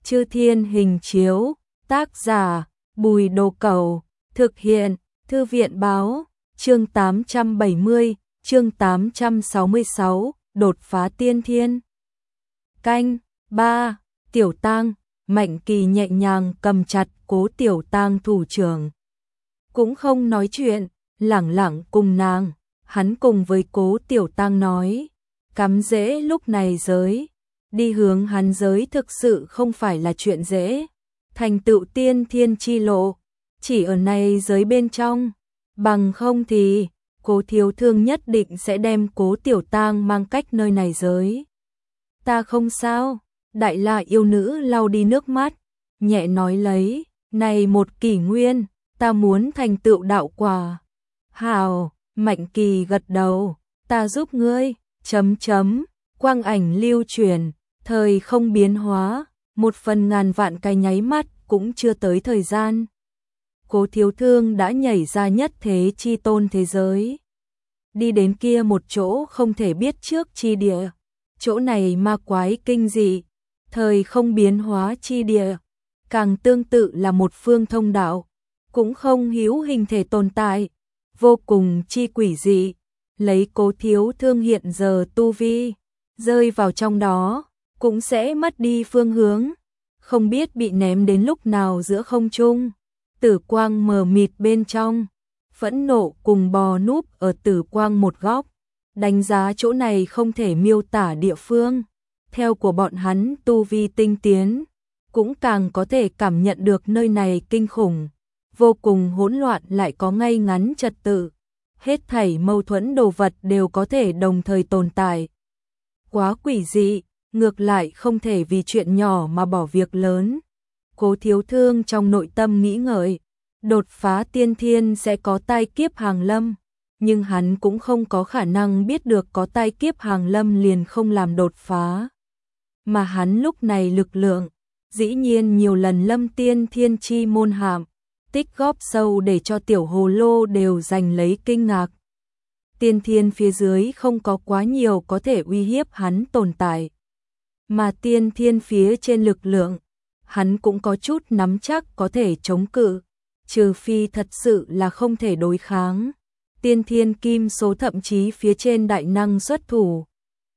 Chư Thiên Hình Chiếu, tác giả Bùi Đồ Cẩu, thực hiện Thư viện Báo, chương 870, chương 866, đột phá tiên thiên. Canh 3, Tiểu Tang. Mạnh Kỳ nhẹ nhàng cầm chặt Cố Tiểu Tang thủ trưởng, cũng không nói chuyện, lẳng lặng cùng nàng. Hắn cùng với Cố Tiểu Tang nói, cắm rễ lúc này giới, đi hướng hắn giới thực sự không phải là chuyện dễ. Thành tựu tiên thiên chi lộ, chỉ ở này giới bên trong, bằng không thì Cố Thiếu Thương nhất định sẽ đem Cố Tiểu Tang mang cách nơi này giới. Ta không sao. Đại La yêu nữ lau đi nước mắt, nhẹ nói lấy, này một kỷ nguyên, ta muốn thành tựu đạo quả. Hào, Mạnh Kỳ gật đầu, ta giúp ngươi, quang ảnh lưu truyền, thời không biến hóa, 1/1000 vạn cái nháy mắt cũng chưa tới thời gian. Cố Thiếu Thương đã nhảy ra nhất thế chi tôn thế giới, đi đến kia một chỗ không thể biết trước chi địa, chỗ này ma quái kinh dị. Thời không biến hóa chi địa, càng tương tự là một phương thông đạo, cũng không hữu hình thể tồn tại, vô cùng chi quỷ dị. Lấy Cố Thiếu Thương hiện giờ tu vi, rơi vào trong đó, cũng sẽ mất đi phương hướng, không biết bị ném đến lúc nào giữa không trung. Tử quang mờ mịt bên trong, phẫn nộ cùng bò núp ở tử quang một góc, đánh giá chỗ này không thể miêu tả địa phương. Theo của bọn hắn tu vi tinh tiến, cũng càng có thể cảm nhận được nơi này kinh khủng, vô cùng hỗn loạn lại có ngay ngắn trật tự. Hết thảy mâu thuẫn đồ vật đều có thể đồng thời tồn tại. Quá quỷ dị, ngược lại không thể vì chuyện nhỏ mà bỏ việc lớn. Cố Thiếu Thương trong nội tâm nghĩ ngợi, đột phá tiên thiên sẽ có tai kiếp hàng lâm, nhưng hắn cũng không có khả năng biết được có tai kiếp hàng lâm liền không làm đột phá. Mà hắn lúc này lực lượng, dĩ nhiên nhiều lần lâm tiên thiên chi môn hạm, tích góp sâu để cho tiểu hồ lô đều giành lấy kinh ngạc. Tiên thiên phía dưới không có quá nhiều có thể uy hiếp hắn tồn tại, mà tiên thiên phía trên lực lượng, hắn cũng có chút nắm chắc có thể chống cự, trừ phi thật sự là không thể đối kháng. Tiên thiên kim số thậm chí phía trên đại năng xuất thủ.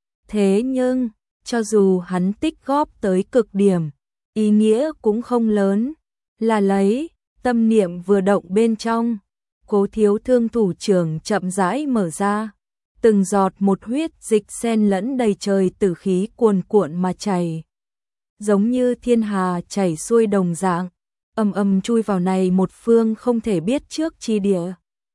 Thế nhưng cho dù hắn tích góp tới cực điểm, ý nghĩa cũng không lớn, là lấy, tâm niệm vừa động bên trong, Cố Thiếu Thương thủ trưởng chậm rãi mở ra, từng giọt một huyết dịch xen lẫn đầy trời tử khí cuồn cuộn mà chảy, giống như thiên hà chảy xuôi đồng dạng, ầm chui vào này một phương không thể biết trước chi địa.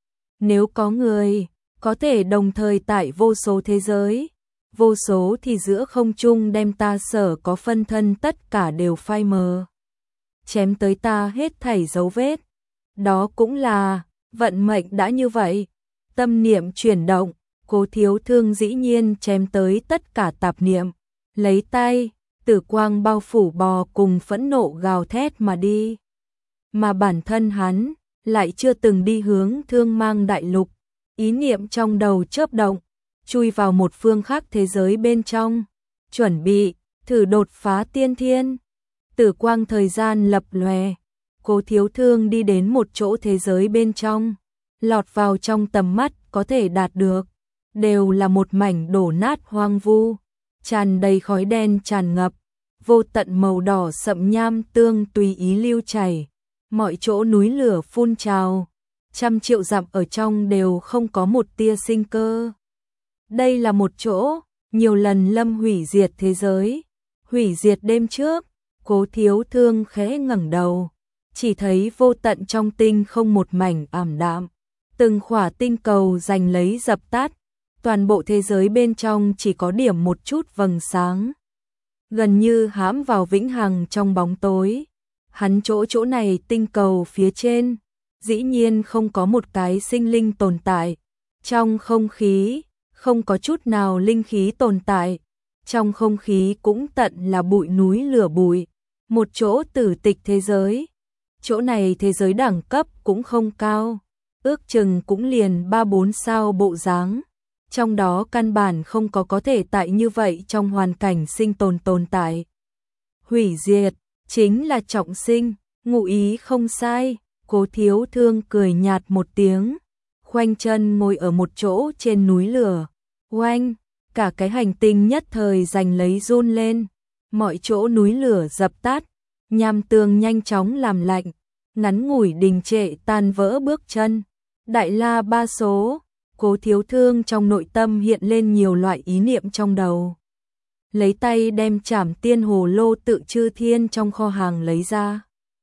Nếu có người có thể đồng thời tại vô số thế giới, vô số thì giữa không trung đem ta sở có phân thân tất cả đều phai mờ, chém tới ta hết thảy dấu vết. Đó cũng là vận mệnh đã như vậy. Tâm niệm chuyển động, Cố Thiếu Thương dĩ nhiên chém tới tất cả tạp niệm, lấy tay, tử quang bao phủ bò cùng phẫn nộ gào thét mà đi. Mà bản thân hắn lại chưa từng đi hướng Thương Mang đại lục, ý niệm trong đầu chớp động, chui vào một phương khác thế giới bên trong, chuẩn bị thử đột phá tiên thiên. Tử quang thời gian lập lòe, Cố Thiếu Thương đi đến một chỗ thế giới bên trong, lọt vào trong tầm mắt có thể đạt được, đều là một mảnh đổ nát hoang vu, tràn đầy khói đen tràn ngập, vô tận màu đỏ sậm nham tương tùy ý lưu chảy, mọi chỗ núi lửa phun trào, trăm triệu dặm ở trong đều không có một tia sinh cơ. Đây là một chỗ nhiều lần lâm hủy diệt thế giới, hủy diệt đêm trước. Cố Thiếu Thương khẽ ngẩng đầu, chỉ thấy vô tận trong tinh không một mảnh ảm đạm, từng khỏa tinh cầu giành lấy dập tắt, toàn bộ thế giới bên trong chỉ có điểm một chút vầng sáng, gần như hãm vào vĩnh hằng trong bóng tối. Hắn chỗ này tinh cầu phía trên, dĩ nhiên không có một cái sinh linh tồn tại, trong không khí không có chút nào linh khí tồn tại, trong không khí cũng tận là bụi núi lửa bụi, một chỗ tử tịch thế giới. Chỗ này thế giới đẳng cấp cũng không cao, ước chừng cũng liền 3-4 sao bộ dáng, trong đó căn bản không có thể tại như vậy trong hoàn cảnh sinh tồn tồn tại. Hủy diệt, chính là trọng sinh, ngụ ý không sai. Cố Thiếu Thương cười nhạt một tiếng, khoanh chân ngồi ở một chỗ trên núi lửa. Oanh, cả cái hành tinh nhất thời giành lấy run lên, mọi chỗ núi lửa dập tắt, nham tường nhanh chóng làm lạnh, ngắn ngủi đình trệ tan vỡ bước chân. Đại la ba số, Cố Thiếu Thương trong nội tâm hiện lên nhiều loại ý niệm trong đầu. Lấy tay đem Trảm Tiên hồ lô tự chư thiên trong kho hàng lấy ra.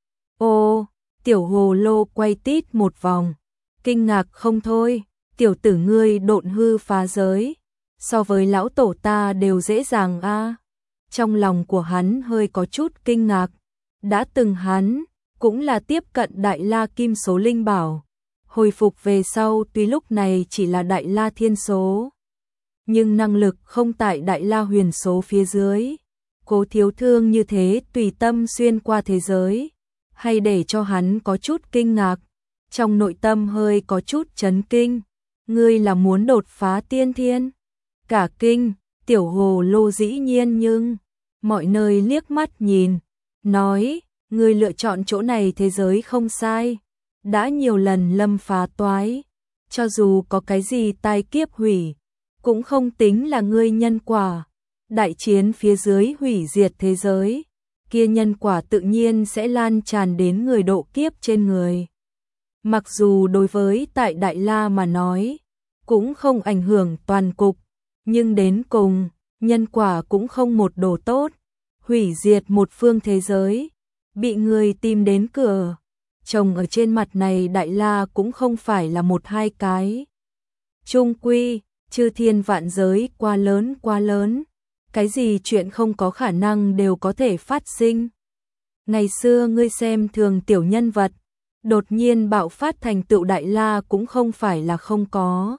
Ô, tiểu hồ lô quay tít một vòng, kinh ngạc không thôi, tiểu tử ngươi độn hư phá giới, so với lão tổ ta đều dễ dàng a. Trong lòng của hắn hơi có chút kinh ngạc, đã từng hắn cũng là tiếp cận Đại La Kim số linh bảo, hồi phục về sau tuy lúc này chỉ là Đại La Thiên số, nhưng năng lực không tại Đại La Huyền số phía dưới. Cố Thiếu Thương như thế tùy tâm xuyên qua thế giới, hay để cho hắn có chút kinh ngạc, trong nội tâm hơi có chút chấn kinh. Ngươi là muốn đột phá tiên thiên? Cả kinh, tiểu hồ lô dĩ nhiên nhưng mọi nơi liếc mắt nhìn, nói, ngươi lựa chọn chỗ này thế giới không sai, đã nhiều lần lâm phá toái, cho dù có cái gì tai kiếp hủy, cũng không tính là ngươi nhân quả. Đại chiến phía dưới hủy diệt thế giới, kia nhân quả tự nhiên sẽ lan tràn đến người độ kiếp trên người. Mặc dù đối với tại Đại La mà nói, cũng không ảnh hưởng toàn cục, nhưng đến cùng, nhân quả cũng không một đồ tốt, hủy diệt một phương thế giới, bị người tìm đến cửa. Chồng ở trên mặt này Đại La cũng không phải là một hai cái. Chung quy, chư thiên vạn giới quá lớn, cái gì chuyện không có khả năng đều có thể phát sinh. Ngày xưa ngươi xem thường tiểu nhân vật, đột nhiên bạo phát thành tựu Đại La cũng không phải là không có.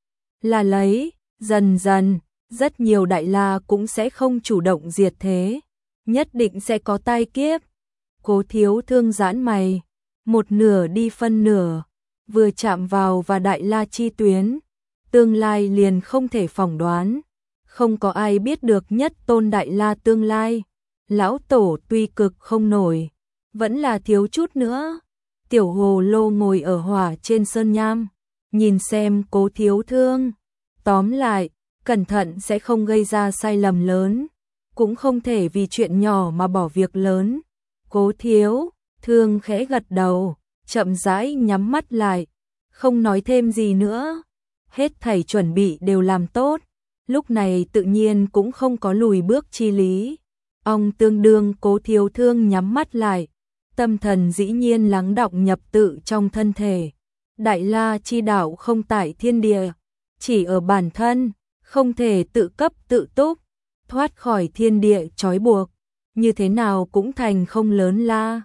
Là lấy, dần dần, rất nhiều Đại La cũng sẽ không chủ động diệt thế, nhất định sẽ có tai kiếp. Cố Thiếu Thương giãn mày, một nửa đi phân nửa, vừa chạm vào và Đại La chi tuyến, tương lai liền không thể phỏng đoán, không có ai biết được nhất tôn Đại La tương lai. Lão tổ tuy cực không nổi, vẫn là thiếu chút nữa. Tiểu hồ lô ngồi ở hỏa trên sơn nham, nhìn xem Cố Thiếu Thương. Tóm lại, cẩn thận sẽ không gây ra sai lầm lớn, cũng không thể vì chuyện nhỏ mà bỏ việc lớn. Cố Thiếu Thương khẽ gật đầu, chậm rãi nhắm mắt lại, không nói thêm gì nữa. Hết thảy chuẩn bị đều làm tốt, lúc này tự nhiên cũng không có lùi bước chi lý. Ông tương đương Cố Thiếu Thương nhắm mắt lại, tâm thần dĩ nhiên lắng đọng nhập tự trong thân thể. Đại La chi đạo không tại thiên địa, chỉ ở bản thân, không thể tự cấp tự túc, thoát khỏi thiên địa trói buộc, như thế nào cũng thành không lớn la.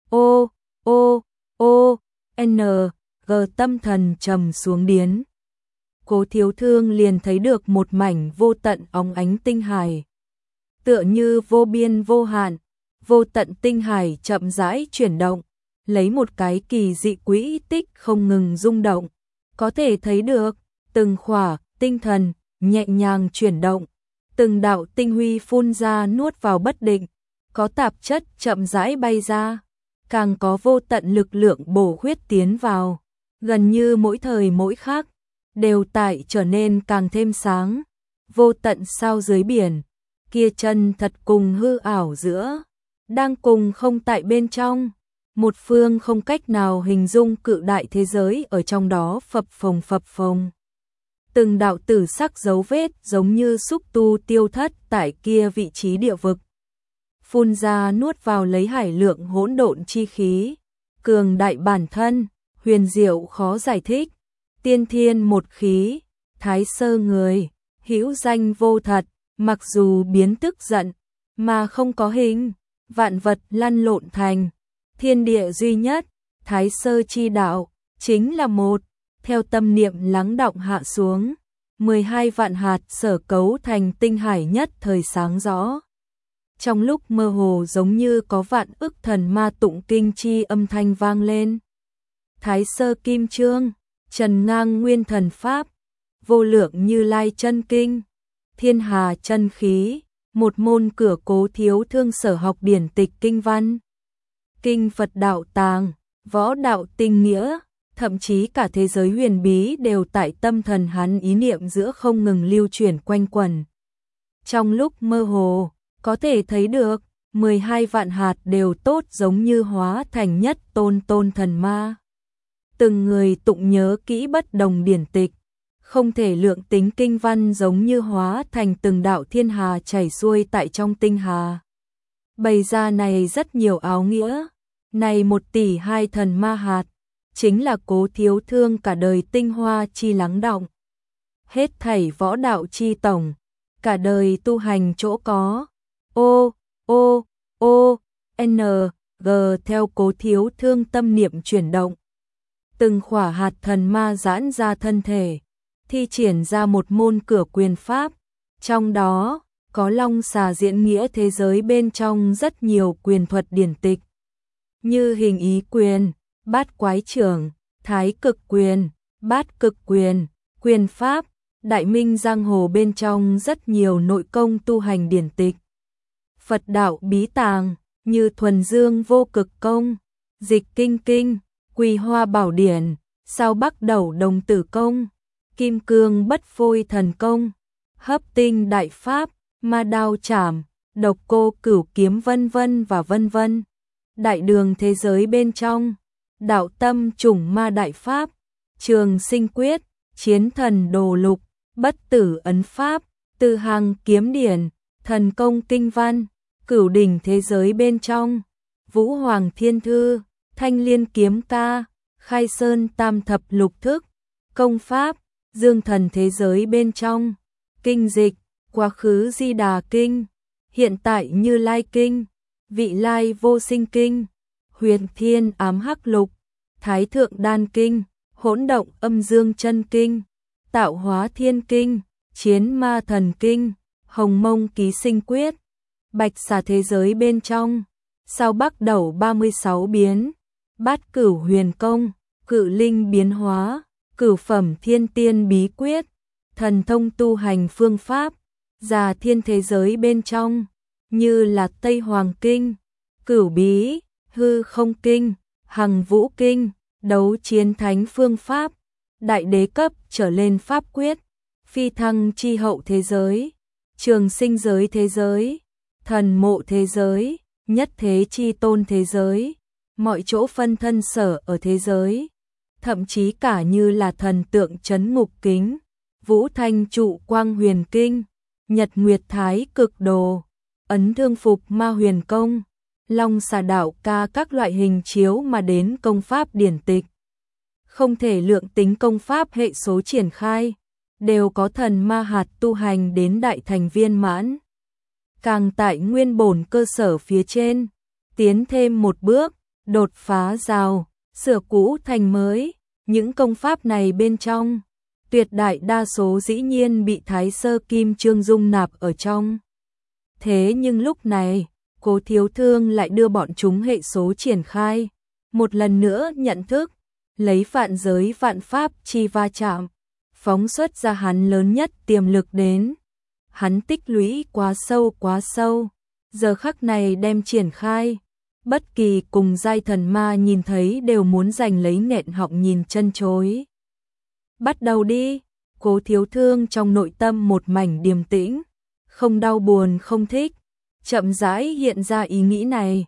G tâm thần trầm xuống điến. Cố Thiếu Thương liền thấy được một mảnh vô tận óng ánh tinh hải, tựa như vô biên vô hạn, vô tận tinh hải chậm rãi chuyển động, lấy một cái kỳ dị quỹ tích không ngừng rung động, có thể thấy được từng khỏa tinh thần nhẹ nhàng chuyển động, từng đạo tinh huy phun ra nuốt vào bất định, có tạp chất chậm rãi bay ra, càng có vô tận lực lượng bổ huyết tiến vào, gần như mỗi thời mỗi khắc đều tại trở nên càng thêm sáng. Vô tận sao dưới biển, kia chân thật cùng hư ảo giữa, đang cùng không tại bên trong, một phương không cách nào hình dung cự đại thế giới ở trong đó phập phồng. Từng đạo tử sắc dấu vết giống như xúc tu tiêu thất tại kia vị trí địa vực, phun ra nuốt vào lấy hải lượng hỗn độn chi khí, cường đại bản thân, huyền diệu khó giải thích, tiên thiên một khí, thái sơ người, hữu danh vô thật, mặc dù biến tức giận, mà không có hình, vạn vật lăn lộn thành, thiên địa duy nhất, thái sơ chi đạo, chính là một, theo tâm niệm lắng đọng hạ xuống, 12 vạn hạt sở cấu thành tinh hải nhất thời sáng rõ. Trong lúc mơ hồ giống như có vạn ức thần ma tụng kinh chi âm thanh vang lên. Thái sơ kim chương, trần ngang nguyên thần pháp, vô lượng như lai chân kinh, thiên hà chân khí, một môn cửa Cố Thiếu Thương sở học điển tịch kinh văn, kinh Phật đạo tàng, võ đạo tinh nghĩa, thậm chí cả thế giới huyền bí đều tại tâm thần hắn ý niệm giữa không ngừng lưu chuyển quanh quẩn. Trong lúc mơ hồ, có thể thấy được, 12 vạn hạt đều tốt giống như hóa thành nhất tôn tôn thần ma. Từng người tụng nhớ kỹ bất đồng điển tịch, không thể lượng tính kinh văn giống như hóa thành từng đạo thiên hà chảy xuôi tại trong tinh hà. Bày ra này rất nhiều áo nghĩa, này 1 tỷ 2 thần ma hạt, chính là Cố Thiếu Thương cả đời tinh hoa chi lắng đọng. Hết thảy võ đạo chi tổng, cả đời tu hành chỗ có. N, G theo Cố Thiếu Thương tâm niệm chuyển động. Từng khỏa hạt thần ma giãn ra thân thể, thi triển ra một môn cửa quyền pháp, trong đó có long xà diễn nghĩa thế giới bên trong rất nhiều quyền thuật điển tịch, như hình ý quyền, bát quái trưởng, thái cực quyền, bát cực quyền, quyền pháp, đại minh giang hồ bên trong rất nhiều nội công tu hành điển tịch. Phật đạo bí tàng, như thuần dương vô cực công, dịch kinh kinh, quỳ hoa bảo điển, sao bắc đẩu đồng tử công, kim cương bất phôi thần công, hấp tinh đại pháp, ma đao chảm, độc cô cửu kiếm vân vân và vân vân. Đại đường thế giới bên trong, đạo tâm chủng ma đại pháp, trường sinh quyết, chiến thần đồ lục, bất tử ấn pháp, từ hàng kiếm điển, thần công kinh văn, cửu đỉnh thế giới bên trong, vũ hoàng thiên thư, thanh liên kiếm ca, khai sơn tam thập lục thức, công pháp, dương thần thế giới bên trong, kinh dịch, quá khứ di đà kinh, hiện tại như lai kinh, vị lai vô sinh kinh, huyền thiên ám hắc lục, thái thượng đan kinh, hỗn động âm dương chân kinh, tạo hóa thiên kinh, chiến ma thần kinh, hồng mông ký sinh quyết, bạch xà thế giới bên trong, sao bắc đẩu 36 biến, bát cửu huyền công, cự linh biến hóa, cửu phẩm thiên tiên bí quyết, thần thông tu hành phương pháp, già thiên thế giới bên trong, như là Tây Hoàng Kinh, Cửu Bí, Hư Không Kinh, Hằng Vũ Kinh, đấu chiến thánh phương pháp, đại đế cấp trở lên pháp quyết, phi thăng chi hậu thế giới, trường sinh giới thế giới, thần mộ thế giới, nhất thế chi tôn thế giới, mọi chỗ phân thân sở ở thế giới, thậm chí cả như là thần tượng trấn ngục kính, vũ thanh trụ quang huyền kinh, nhật nguyệt thái cực đồ, ấn thương phục ma huyền công, long xà đạo ca các loại hình chiếu mà đến công pháp điển tịch. Không thể lượng tính công pháp hệ số triển khai, đều có thần ma hạt tu hành đến đại thành viên mãn. Càng tại nguyên bổn cơ sở phía trên, tiến thêm một bước, đột phá rào, sửa cũ thành mới, những công pháp này bên trong, tuyệt đại đa số dĩ nhiên bị Thái Sơ Kim Chương dung nạp ở trong. Thế nhưng lúc này, Cố Thiếu Thương lại đưa bọn chúng hệ số triển khai, một lần nữa nhận thức, lấy vạn giới vạn pháp chi va chạm, phóng xuất ra hắn lớn nhất tiềm lực đến. Hắn tích lũy quá sâu, giờ khắc này đem triển khai, bất kỳ cùng giai thần ma nhìn thấy đều muốn giành lấy nghẹn họng nhìn chân chối. Bắt đầu đi, Cố Thiếu Thương trong nội tâm một mảnh điềm tĩnh, không đau buồn không thích, chậm rãi hiện ra ý nghĩ này,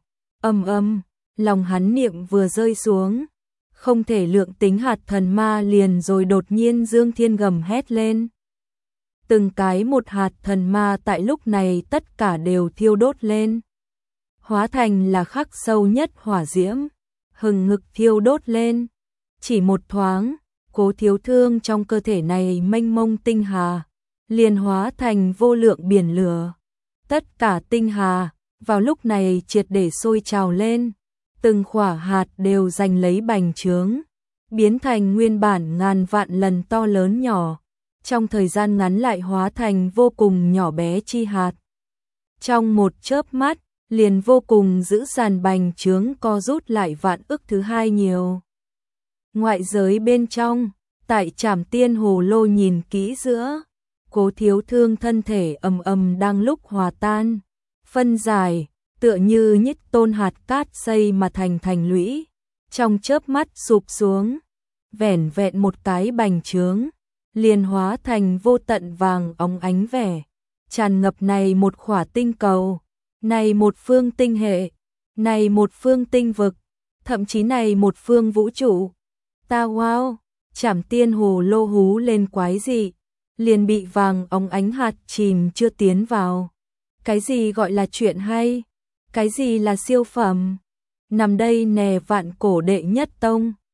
lòng hắn niệm vừa rơi xuống, không thể lượng tính hạt thần ma liền rồi đột nhiên Dương Thiên gầm hét lên. Từng cái một hạt thần ma tại lúc này tất cả đều thiêu đốt lên, hóa thành là khắc sâu nhất hỏa diễm, hừng ngực thiêu đốt lên. Chỉ một thoáng, Cố Thiếu Thương trong cơ thể này mênh mông tinh hà, liền hóa thành vô lượng biển lửa. Tất cả tinh hà, vào lúc này triệt để sôi trào lên, từng khỏa hạt đều giành lấy bành trướng, biến thành nguyên bản ngàn vạn lần to lớn nhỏ, trong thời gian ngắn lại hóa thành vô cùng nhỏ bé chi hạt. Trong một chớp mắt, liền vô cùng giữ dàn bành trướng co rút lại vạn ức thứ hai nhiều. Ngoại giới bên trong, tại Trảm Tiên Hồ Lô nhìn kỹ giữa, Cố Thiếu Thương thân thể ầm ầm đang lúc hòa tan, phân giải, tựa như nhích tôn hạt cát xây mà thành lũy, trong chớp mắt sụp xuống, vẻn vẹn một cái bành trướng, liền hóa thành vô tận vàng óng ánh vẻ, tràn ngập này một khỏa tinh cầu, này một phương tinh hệ, này một phương tinh vực, thậm chí này một phương vũ trụ. Ta wow, Trảm Tiên hồ lô hú lên quái dị, liền bị vàng óng ánh hạt chìm chưa tiến vào. Cái gì gọi là chuyện hay? Cái gì là siêu phẩm? Nằm đây nè vạn cổ đệ nhất tông.